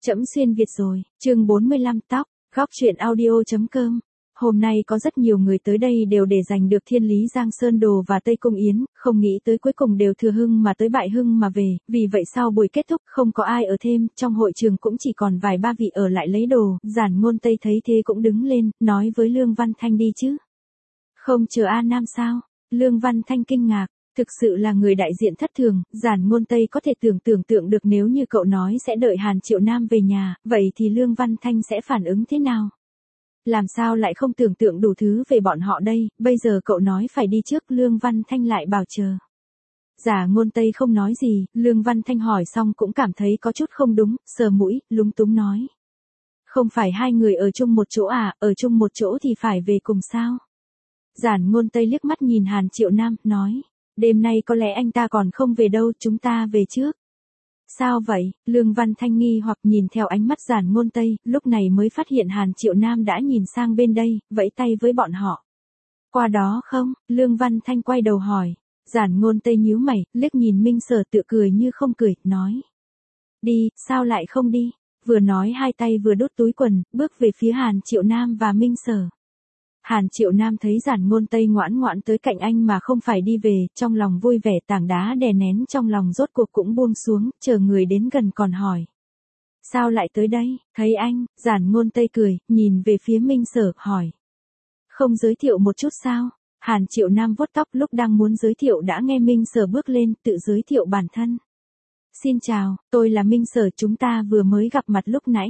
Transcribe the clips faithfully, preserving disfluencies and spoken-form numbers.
Trẫm xuyên Việt rồi, chương bốn mươi lăm tóc, góc truyện audio.com. Hôm nay có rất nhiều người tới đây đều để giành được Thiên Lý Giang Sơn Đồ và Tây Cung Yến, không nghĩ tới cuối cùng đều thừa hưng mà tới bại hưng mà về, vì vậy sau buổi kết thúc không có ai ở thêm, trong hội trường cũng chỉ còn vài ba vị ở lại lấy đồ, Giản Ngôn Tây thấy thế cũng đứng lên, nói với Lương Văn Thanh đi chứ. Không chờ A Nam sao? Lương Văn Thanh kinh ngạc. Thực sự là người đại diện thất thường, Giản Ngôn Tây có thể tưởng tưởng tượng được nếu như cậu nói sẽ đợi Hàn Triệu Nam về nhà, vậy thì Lương Văn Thanh sẽ phản ứng thế nào? Làm sao lại không tưởng tượng đủ thứ về bọn họ đây, bây giờ cậu nói phải đi trước, Lương Văn Thanh lại bảo chờ. Giản Ngôn Tây không nói gì, Lương Văn Thanh hỏi xong cũng cảm thấy có chút không đúng, sờ mũi, lúng túng nói. Không phải hai người ở chung một chỗ à, ở chung một chỗ thì phải về cùng sao? Giản Ngôn Tây liếc mắt nhìn Hàn Triệu Nam, nói. Đêm nay có lẽ anh ta còn không về đâu, chúng ta về trước. Sao vậy? Lương Văn Thanh nghi hoặc nhìn theo ánh mắt Giản Ngôn Tây, lúc này mới phát hiện Hàn Triệu Nam đã nhìn sang bên đây, vẫy tay với bọn họ. Qua đó không? Lương Văn Thanh quay đầu hỏi. Giản Ngôn Tây nhíu mày, liếc nhìn Minh Sở tự cười như không cười, nói. Đi, sao lại không đi? Vừa nói hai tay vừa đút túi quần, bước về phía Hàn Triệu Nam và Minh Sở. Hàn Triệu Nam thấy Giản Ngôn Tây ngoãn ngoãn tới cạnh anh mà không phải đi về, trong lòng vui vẻ, tảng đá đè nén trong lòng rốt cuộc cũng buông xuống, chờ người đến gần còn hỏi. Sao lại tới đây? Thấy anh, Giản Ngôn Tây cười, nhìn về phía Minh Sở, hỏi. Không giới thiệu một chút sao? Hàn Triệu Nam vuốt tóc, lúc đang muốn giới thiệu đã nghe Minh Sở bước lên, tự giới thiệu bản thân. Xin chào, tôi là Minh Sở, chúng ta vừa mới gặp mặt lúc nãy.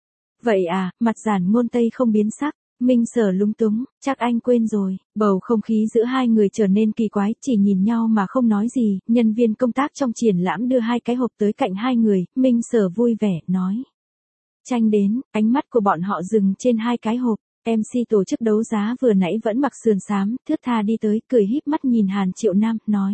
Vậy à, mặt Giản Ngôn Tây không biến sắc. Minh Sở lúng túng, chắc anh quên rồi, bầu không khí giữa hai người trở nên kỳ quái, chỉ nhìn nhau mà không nói gì, nhân viên công tác trong triển lãm đưa hai cái hộp tới cạnh hai người, Minh Sở vui vẻ, nói. Tranh đến, ánh mắt của bọn họ dừng trên hai cái hộp, em xê tổ chức đấu giá vừa nãy vẫn mặc sườn xám, thướt tha đi tới, cười híp mắt nhìn Hàn Triệu Nam, nói.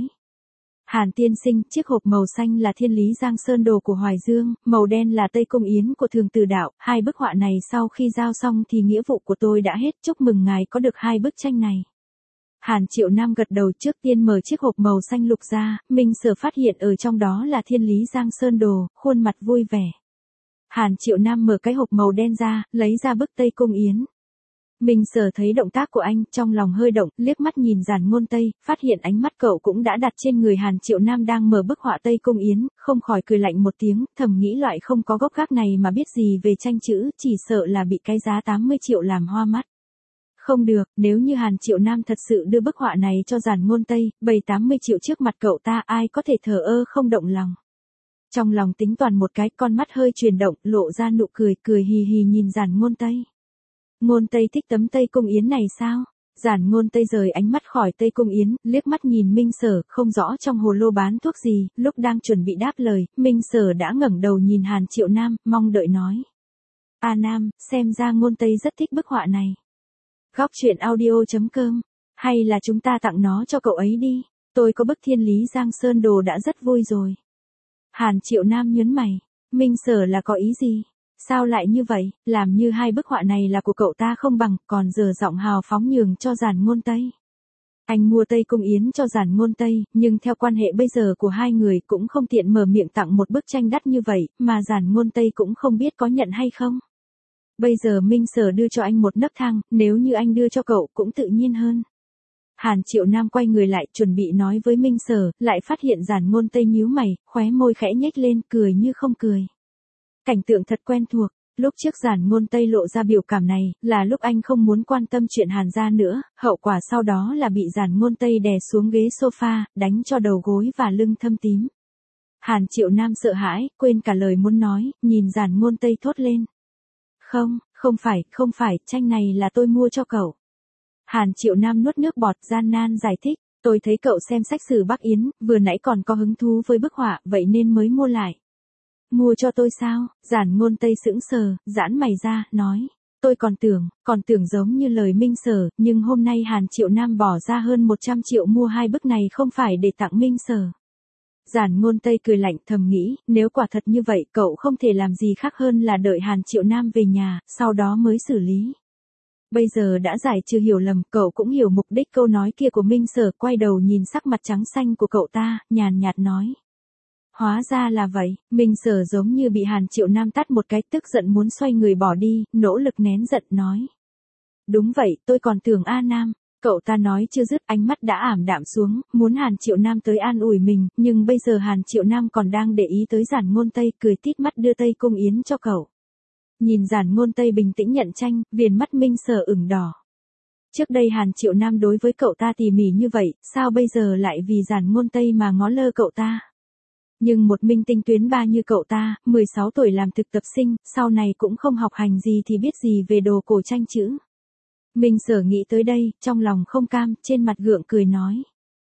Hàn tiên sinh, chiếc hộp màu xanh là Thiên Lý Giang Sơn Đồ của Hoài Dương, màu đen là Tây Cung Yến của Thường Từ Đạo, hai bức họa này sau khi giao xong thì nghĩa vụ của tôi đã hết, chúc mừng ngài có được hai bức tranh này. Hàn Triệu Nam gật đầu, trước tiên mở chiếc hộp màu xanh lục ra, Minh Sở phát hiện ở trong đó là Thiên Lý Giang Sơn Đồ, khuôn mặt vui vẻ. Hàn Triệu Nam mở cái hộp màu đen ra, lấy ra bức Tây Cung Yến. Minh Sở thấy động tác của anh, trong lòng hơi động, liếc mắt nhìn Giản Ngôn Tây, phát hiện ánh mắt cậu cũng đã đặt trên người Hàn Triệu Nam đang mở bức họa Tây Cung Yến, không khỏi cười lạnh một tiếng, thầm nghĩ loại không có gốc gác này mà biết gì về tranh chữ, chỉ sợ là bị cái giá tám mươi triệu làm hoa mắt. Không được, nếu như Hàn Triệu Nam thật sự đưa bức họa này cho Giản Ngôn Tây, bày tám mươi triệu trước mặt cậu ta, ai có thể thờ ơ không động lòng. Trong lòng tính toán một cái, con mắt hơi chuyển động, lộ ra nụ cười, cười hì hì nhìn Giản Ngôn Tây. Ngôn Tây thích tấm Tây Cung Yến này sao? Giản Ngôn Tây rời ánh mắt khỏi Tây Cung Yến, liếc mắt nhìn Minh Sở, không rõ trong hồ lô bán thuốc gì, lúc đang chuẩn bị đáp lời, Minh Sở đã ngẩng đầu nhìn Hàn Triệu Nam, mong đợi nói. A Nam, xem ra Ngôn Tây rất thích bức họa này. Góc truyện audio.com, hay là chúng ta tặng nó cho cậu ấy đi, tôi có bức Thiên Lý Giang Sơn Đồ đã rất vui rồi. Hàn Triệu Nam nhớn mày, Minh Sở là có ý gì? Sao lại như vậy, làm như hai bức họa này là của cậu ta không bằng, còn giờ giọng hào phóng nhường cho Giản Ngôn Tây. Anh mua Tây Cung Yến cho Giản Ngôn Tây, nhưng theo quan hệ bây giờ của hai người cũng không tiện mở miệng tặng một bức tranh đắt như vậy, mà Giản Ngôn Tây cũng không biết có nhận hay không. Bây giờ Minh Sở đưa cho anh một nấc thang, nếu như anh đưa cho cậu cũng tự nhiên hơn. Hàn Triệu Nam quay người lại, chuẩn bị nói với Minh Sở, lại phát hiện Giản Ngôn Tây nhíu mày, khóe môi khẽ nhếch lên, cười như không cười. Cảnh tượng thật quen thuộc, lúc trước Giản Ngôn Tây lộ ra biểu cảm này, là lúc anh không muốn quan tâm chuyện Hàn gia nữa, hậu quả sau đó là bị Giản Ngôn Tây đè xuống ghế sofa, đánh cho đầu gối và lưng thâm tím. Hàn Triệu Nam sợ hãi, quên cả lời muốn nói, nhìn Giản Ngôn Tây thốt lên. Không, không phải, không phải, tranh này là tôi mua cho cậu. Hàn Triệu Nam nuốt nước bọt, gian nan giải thích, tôi thấy cậu xem sách sử Bắc Yến, vừa nãy còn có hứng thú với bức họa, vậy nên mới mua lại. Mua cho tôi sao? Giản Ngôn Tây sững sờ, giãn mày ra, nói. Tôi còn tưởng, còn tưởng giống như lời Minh Sở, nhưng hôm nay Hàn Triệu Nam bỏ ra hơn một trăm triệu mua hai bức này không phải để tặng Minh Sở. Giản Ngôn Tây cười lạnh, thầm nghĩ, nếu quả thật như vậy cậu không thể làm gì khác hơn là đợi Hàn Triệu Nam về nhà, sau đó mới xử lý. Bây giờ đã giải trừ hiểu lầm, cậu cũng hiểu mục đích câu nói kia của Minh Sở, quay đầu nhìn sắc mặt trắng xanh của cậu ta, nhàn nhạt nói. Hóa ra là vậy, Minh Sở giống như bị Hàn Triệu Nam tát một cái, tức giận muốn xoay người bỏ đi, nỗ lực nén giận nói. Đúng vậy, tôi còn tưởng A Nam. Cậu ta nói chưa dứt, ánh mắt đã ảm đạm xuống, muốn Hàn Triệu Nam tới an ủi mình, nhưng bây giờ Hàn Triệu Nam còn đang để ý tới Giản Ngôn Tây, cười tít mắt đưa Tây Cung Yến cho cậu. Nhìn Giản Ngôn Tây bình tĩnh nhận tranh, viền mắt Minh Sở ửng đỏ. Trước đây Hàn Triệu Nam đối với cậu ta tỉ mỉ như vậy, sao bây giờ lại vì Giản Ngôn Tây mà ngó lơ cậu ta? Nhưng một minh tinh tuyến ba như cậu ta, mười sáu tuổi làm thực tập sinh, sau này cũng không học hành gì thì biết gì về đồ cổ tranh chữ. Minh Sở nghĩ tới đây, trong lòng không cam, trên mặt gượng cười nói.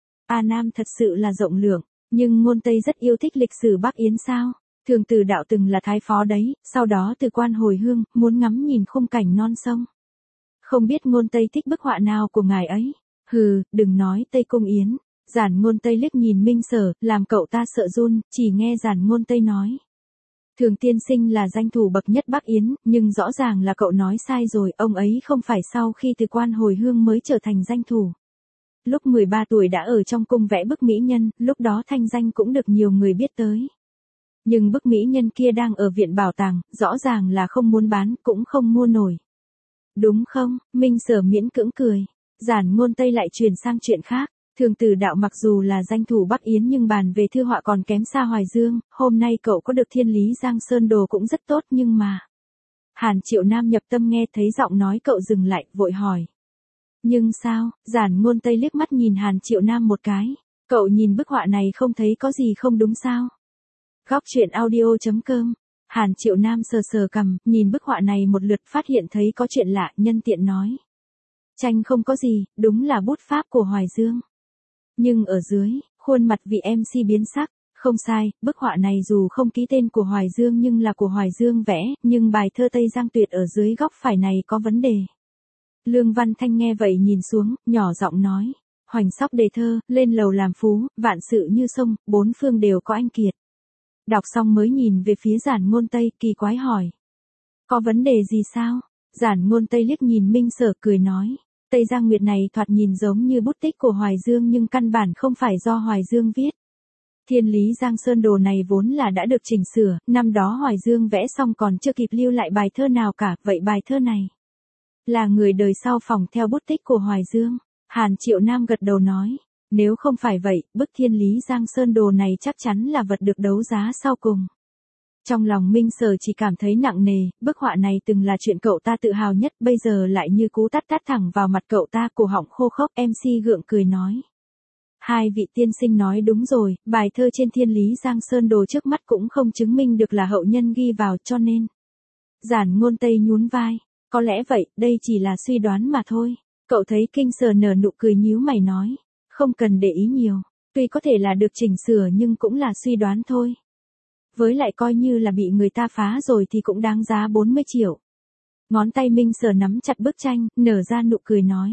A Nam thật sự là rộng lượng, nhưng Ngôn Tây rất yêu thích lịch sử Bắc Yến sao? Thường Từ Đạo từng là thái phó đấy, sau đó từ quan hồi hương, muốn ngắm nhìn khung cảnh non sông. Không biết Ngôn Tây thích bức họa nào của ngài ấy? Hừ, đừng nói Tây Cung Yến. Giản Ngôn Tây liếc nhìn Minh Sở, làm cậu ta sợ run, chỉ nghe Giản Ngôn Tây nói. Thường tiên sinh là danh thủ bậc nhất Bắc Yến, nhưng rõ ràng là cậu nói sai rồi, ông ấy không phải sau khi từ quan hồi hương mới trở thành danh thủ. Lúc mười ba tuổi đã ở trong cung vẽ bức mỹ nhân, lúc đó thanh danh cũng được nhiều người biết tới. Nhưng bức mỹ nhân kia đang ở viện bảo tàng, rõ ràng là không muốn bán, cũng không mua nổi. Đúng không? Minh Sở miễn cưỡng cười. Giản Ngôn Tây lại chuyển sang chuyện khác. Thường Từ Đạo mặc dù là danh thủ Bắc Yến nhưng bàn về thư họa còn kém xa Hoài Dương, hôm nay cậu có được Thiên Lý Giang Sơn Đồ cũng rất tốt nhưng mà... Hàn Triệu Nam nhập tâm nghe thấy giọng nói cậu dừng lại, vội hỏi. Nhưng sao? Giản Ngôn Tây liếc mắt nhìn Hàn Triệu Nam một cái. Cậu nhìn bức họa này không thấy có gì không đúng sao? Góc truyện audio chấm com. Hàn Triệu Nam sờ sờ cằm, nhìn bức họa này một lượt phát hiện thấy có chuyện lạ, nhân tiện nói. Tranh không có gì, đúng là bút pháp của Hoài Dương. Nhưng ở dưới, khuôn mặt vị em xê biến sắc, không sai, bức họa này dù không ký tên của Hoài Dương nhưng là của Hoài Dương vẽ, nhưng bài thơ Tây Giang Tuyệt ở dưới góc phải này có vấn đề. Lương Văn Thanh nghe vậy nhìn xuống, nhỏ giọng nói, Hoành Sóc đề thơ, lên lầu làm phú, vạn sự như sông, bốn phương đều có anh kiệt. Đọc xong mới nhìn về phía Giản Ngôn Tây, kỳ quái hỏi. Có vấn đề gì sao? Giản Ngôn Tây liếc nhìn Minh Sở cười nói. Tây Giang Nguyệt này thoạt nhìn giống như bút tích của Hoài Dương nhưng căn bản không phải do Hoài Dương viết. Thiên Lý Giang Sơn Đồ này vốn là đã được chỉnh sửa, năm đó Hoài Dương vẽ xong còn chưa kịp lưu lại bài thơ nào cả, vậy bài thơ này là người đời sau phỏng theo bút tích của Hoài Dương. Hàn Triệu Nam gật đầu nói, nếu không phải vậy, bức Thiên Lý Giang Sơn Đồ này chắc chắn là vật được đấu giá sau cùng. Trong lòng Minh Sở chỉ cảm thấy nặng nề, bức họa này từng là chuyện cậu ta tự hào nhất, bây giờ lại như cú tát tát thẳng vào mặt cậu ta, cổ họng khô khốc. em xê gượng cười nói. Hai vị tiên sinh nói đúng rồi, bài thơ trên Thiên Lý Giang Sơn Đồ trước mắt cũng không chứng minh được là hậu nhân ghi vào cho nên. Giản Ngôn Tây nhún vai, có lẽ vậy, đây chỉ là suy đoán mà thôi. Cậu thấy Kinh Sở nở nụ cười nhíu mày nói, không cần để ý nhiều, tuy có thể là được chỉnh sửa nhưng cũng là suy đoán thôi. Với lại coi như là bị người ta phá rồi thì cũng đáng giá bốn mươi triệu. Ngón tay Minh Sở nắm chặt bức tranh, nở ra nụ cười nói.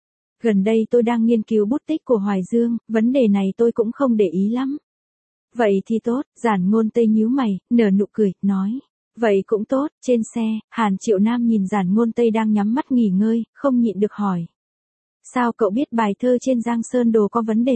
Gần đây tôi đang nghiên cứu bút tích của Hoài Dương, vấn đề này tôi cũng không để ý lắm. Vậy thì tốt, Giản Ngôn Tây nhíu mày, nở nụ cười, nói. Vậy cũng tốt, trên xe, Hàn Triệu Nam nhìn Giản Ngôn Tây đang nhắm mắt nghỉ ngơi, không nhịn được hỏi. Sao cậu biết bài thơ trên Giang Sơn Đồ có vấn đề?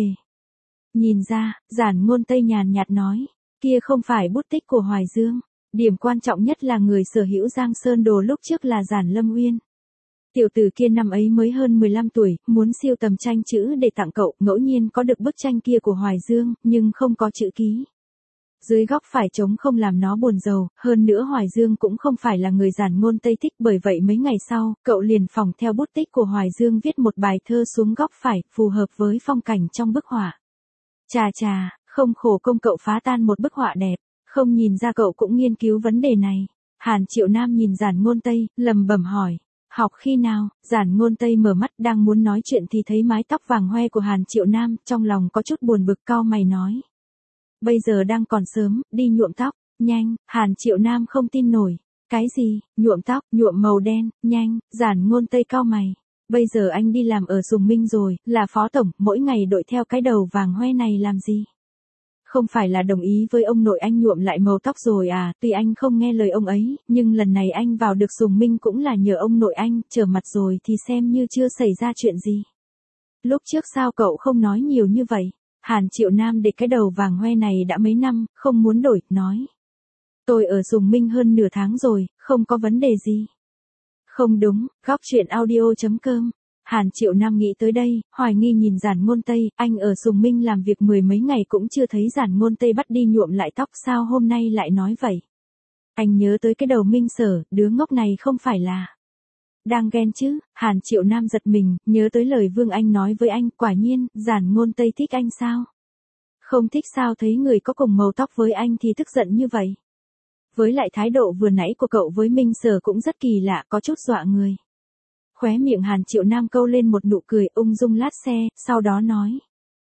Nhìn ra, Giản Ngôn Tây nhàn nhạt nói. Kia không phải bút tích của Hoài Dương. Điểm quan trọng nhất là người sở hữu Giang Sơn Đồ lúc trước là Giản Lâm Uyên. Tiểu tử kia năm ấy mới hơn mười lăm tuổi, muốn siêu tầm tranh chữ để tặng cậu, ngẫu nhiên có được bức tranh kia của Hoài Dương, nhưng không có chữ ký. Dưới góc phải trống không làm nó buồn rầu, hơn nữa Hoài Dương cũng không phải là người Giản Ngôn Tây thích, bởi vậy mấy ngày sau, cậu liền phỏng theo bút tích của Hoài Dương viết một bài thơ xuống góc phải, phù hợp với phong cảnh trong bức họa. Chà chà, không khổ công cậu phá tan một bức họa đẹp, không nhìn ra cậu cũng nghiên cứu vấn đề này. Hàn Triệu Nam nhìn Giản Ngôn Tây, lầm bẩm hỏi, học khi nào? Giản Ngôn Tây mở mắt đang muốn nói chuyện thì thấy mái tóc vàng hoe của Hàn Triệu Nam, trong lòng có chút buồn bực, cau mày nói. Bây giờ đang còn sớm, đi nhuộm tóc, nhanh. Hàn Triệu Nam không tin nổi. Cái gì? Nhuộm tóc, nhuộm màu đen, nhanh. Giản Ngôn Tây cau mày. Bây giờ anh đi làm ở Sùng Minh rồi, là phó tổng, mỗi ngày đội theo cái đầu vàng hoe này làm gì? Không phải là đồng ý với ông nội anh nhuộm lại màu tóc rồi à? Tuy anh không nghe lời ông ấy, nhưng lần này anh vào được Sùng Minh cũng là nhờ ông nội anh, trở mặt rồi thì xem như chưa xảy ra chuyện gì. Lúc trước sao cậu không nói nhiều như vậy? Hàn Triệu Nam để cái đầu vàng hoe này đã mấy năm, không muốn đổi, nói. Tôi ở Sùng Minh hơn nửa tháng rồi, không có vấn đề gì. Không đúng, góc chuyện audio.com. Hàn Triệu Nam nghĩ tới đây, hoài nghi nhìn Giản Ngôn Tây, anh ở Sùng Minh làm việc mười mấy ngày cũng chưa thấy Giản Ngôn Tây bắt đi nhuộm lại tóc, sao hôm nay lại nói vậy? Anh nhớ tới cái đầu Minh Sở, đứa ngốc này không phải là đang ghen chứ? Hàn Triệu Nam giật mình, nhớ tới lời Vương Anh nói với anh, quả nhiên, Giản Ngôn Tây thích anh sao? Không thích sao thấy người có cùng màu tóc với anh thì tức giận như vậy? Với lại thái độ vừa nãy của cậu với Minh Sở cũng rất kỳ lạ, có chút dọa người. Khóe miệng Hàn Triệu Nam câu lên một nụ cười ung dung lát xe, sau đó nói.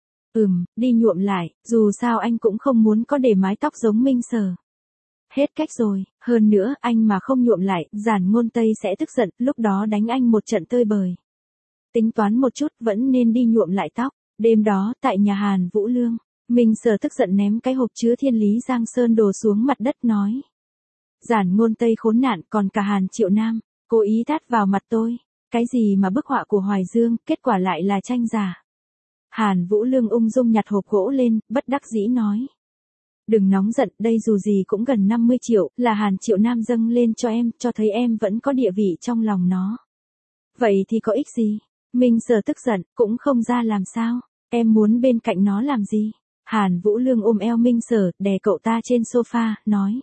Ừm, đi nhuộm lại, dù sao anh cũng không muốn có để mái tóc giống Minh Sở. Hết cách rồi, hơn nữa, anh mà không nhuộm lại, Giản Ngôn Tây sẽ tức giận, lúc đó đánh anh một trận tơi bời. Tính toán một chút, vẫn nên đi nhuộm lại tóc. Đêm đó, tại nhà Hàn Vũ Lương, Minh Sở tức giận ném cái hộp chứa thiên lý giang sơn đồ xuống mặt đất nói. Giản Ngôn Tây khốn nạn, còn cả Hàn Triệu Nam, cố ý tát vào mặt tôi. Cái gì mà bức họa của Hoài Dương, kết quả lại là tranh giả. Hàn Vũ Lương ung dung nhặt hộp gỗ lên, bất đắc dĩ nói. Đừng nóng giận, đây dù gì cũng gần năm mươi triệu, là Hàn Triệu Nam dâng lên cho em, cho thấy em vẫn có địa vị trong lòng nó. Vậy thì có ích gì? Minh Sở tức giận, cũng không ra làm sao, em muốn bên cạnh nó làm gì? Hàn Vũ Lương ôm eo Minh Sở, đè cậu ta trên sofa, nói.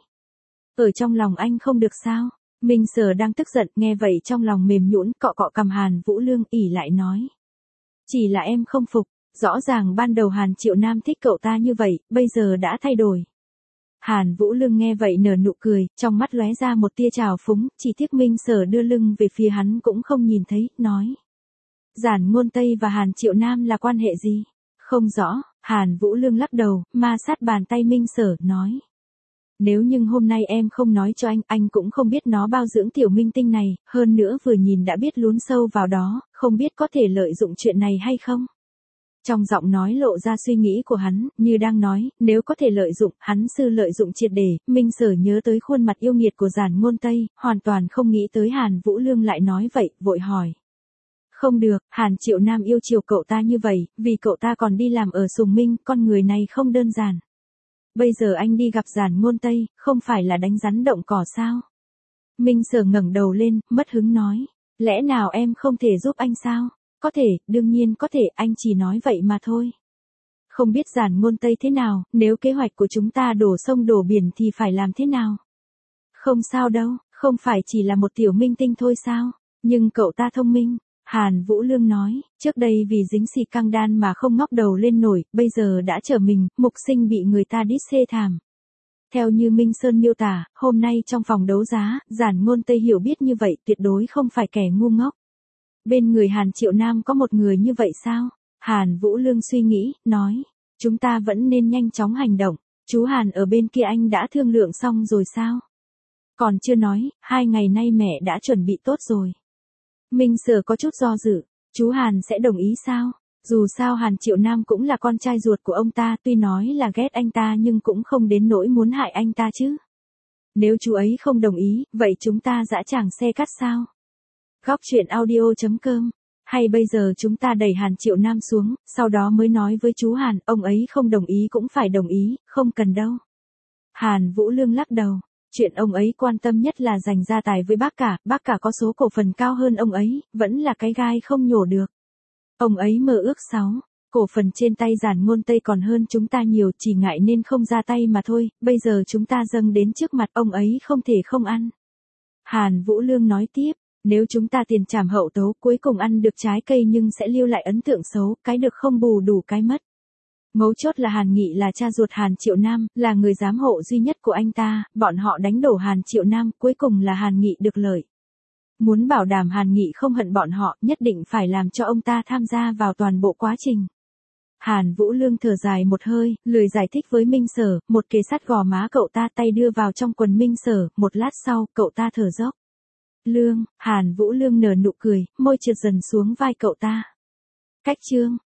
Ở trong lòng anh không được sao? Minh Sở đang tức giận, nghe vậy trong lòng mềm nhũn, cọ cọ cầm Hàn Vũ Lương, ỉ lại nói. Chỉ là em không phục, rõ ràng ban đầu Hàn Triệu Nam thích cậu ta như vậy, bây giờ đã thay đổi. Hàn Vũ Lương nghe vậy nở nụ cười, trong mắt lóe ra một tia trào phúng, chỉ tiếc Minh Sở đưa lưng về phía hắn cũng không nhìn thấy, nói. Giản Ngôn Tây và Hàn Triệu Nam là quan hệ gì? Không rõ, Hàn Vũ Lương lắc đầu, ma sát bàn tay Minh Sở, nói. Nếu nhưng hôm nay em không nói cho anh, anh cũng không biết nó bao dưỡng tiểu minh tinh này, hơn nữa vừa nhìn đã biết lún sâu vào đó, không biết có thể lợi dụng chuyện này hay không. Trong giọng nói lộ ra suy nghĩ của hắn, như đang nói, nếu có thể lợi dụng, hắn sư lợi dụng triệt để, Minh Sở nhớ tới khuôn mặt yêu nghiệt của Giản Ngôn Tây, hoàn toàn không nghĩ tới Hàn Vũ Lương lại nói vậy, vội hỏi. Không được, Hàn Triệu Nam yêu chiều cậu ta như vậy, vì cậu ta còn đi làm ở Sùng Minh, con người này không đơn giản. Bây giờ anh đi gặp Giản Ngôn Tây, không phải là đánh rắn động cỏ sao? Minh Sở ngẩng đầu lên, mất hứng nói. Lẽ nào em không thể giúp anh sao? Có thể, đương nhiên có thể, anh chỉ nói vậy mà thôi. Không biết Giản Ngôn Tây thế nào, nếu kế hoạch của chúng ta đổ sông đổ biển thì phải làm thế nào? Không sao đâu, không phải chỉ là một tiểu minh tinh thôi sao? Nhưng cậu ta thông minh. Hàn Vũ Lương nói, trước đây vì dính xì căng đan mà không ngóc đầu lên nổi, bây giờ đã trở mình, mục sinh bị người ta đít xê thảm. Theo như Minh Sơn miêu tả, hôm nay trong phòng đấu giá, Giản Ngôn Tây hiểu biết như vậy tuyệt đối không phải kẻ ngu ngốc. Bên người Hàn Triệu Nam có một người như vậy sao? Hàn Vũ Lương suy nghĩ, nói, chúng ta vẫn nên nhanh chóng hành động, chú Hàn ở bên kia anh đã thương lượng xong rồi sao? Còn chưa nói, hai ngày nay mẹ đã chuẩn bị tốt rồi. Minh Sở có chút do dự, chú Hàn sẽ đồng ý sao? Dù sao Hàn Triệu Nam cũng là con trai ruột của ông ta, tuy nói là ghét anh ta nhưng cũng không đến nỗi muốn hại anh ta chứ. Nếu chú ấy không đồng ý, vậy chúng ta dã tràng xe cắt sao? Góc chuyện audio.com. Hay bây giờ chúng ta đẩy Hàn Triệu Nam xuống, sau đó mới nói với chú Hàn, ông ấy không đồng ý cũng phải đồng ý, không cần đâu. Hàn Vũ Lương lắc đầu. Chuyện ông ấy quan tâm nhất là giành gia tài với bác cả, bác cả có số cổ phần cao hơn ông ấy, vẫn là cái gai không nhổ được. Ông ấy mơ ước sáu, cổ phần trên tay Giản Ngôn Tây còn hơn chúng ta nhiều, chỉ ngại nên không ra tay mà thôi, bây giờ chúng ta dâng đến trước mặt ông ấy không thể không ăn. Hàn Vũ Lương nói tiếp, nếu chúng ta tiền trảm hậu tấu cuối cùng ăn được trái cây nhưng sẽ lưu lại ấn tượng xấu, cái được không bù đủ cái mất. Mấu chốt là Hàn Nghị là cha ruột Hàn Triệu Nam, là người giám hộ duy nhất của anh ta, bọn họ đánh đổ Hàn Triệu Nam, cuối cùng là Hàn Nghị được lợi. Muốn bảo đảm Hàn Nghị không hận bọn họ, nhất định phải làm cho ông ta tham gia vào toàn bộ quá trình. Hàn Vũ Lương thở dài một hơi, lười giải thích với Minh Sở, một kề sát gò má cậu ta, tay đưa vào trong quần Minh Sở, một lát sau, cậu ta thở dốc. Lương, Hàn Vũ Lương nở nụ cười, môi trượt dần xuống vai cậu ta. Cách chương.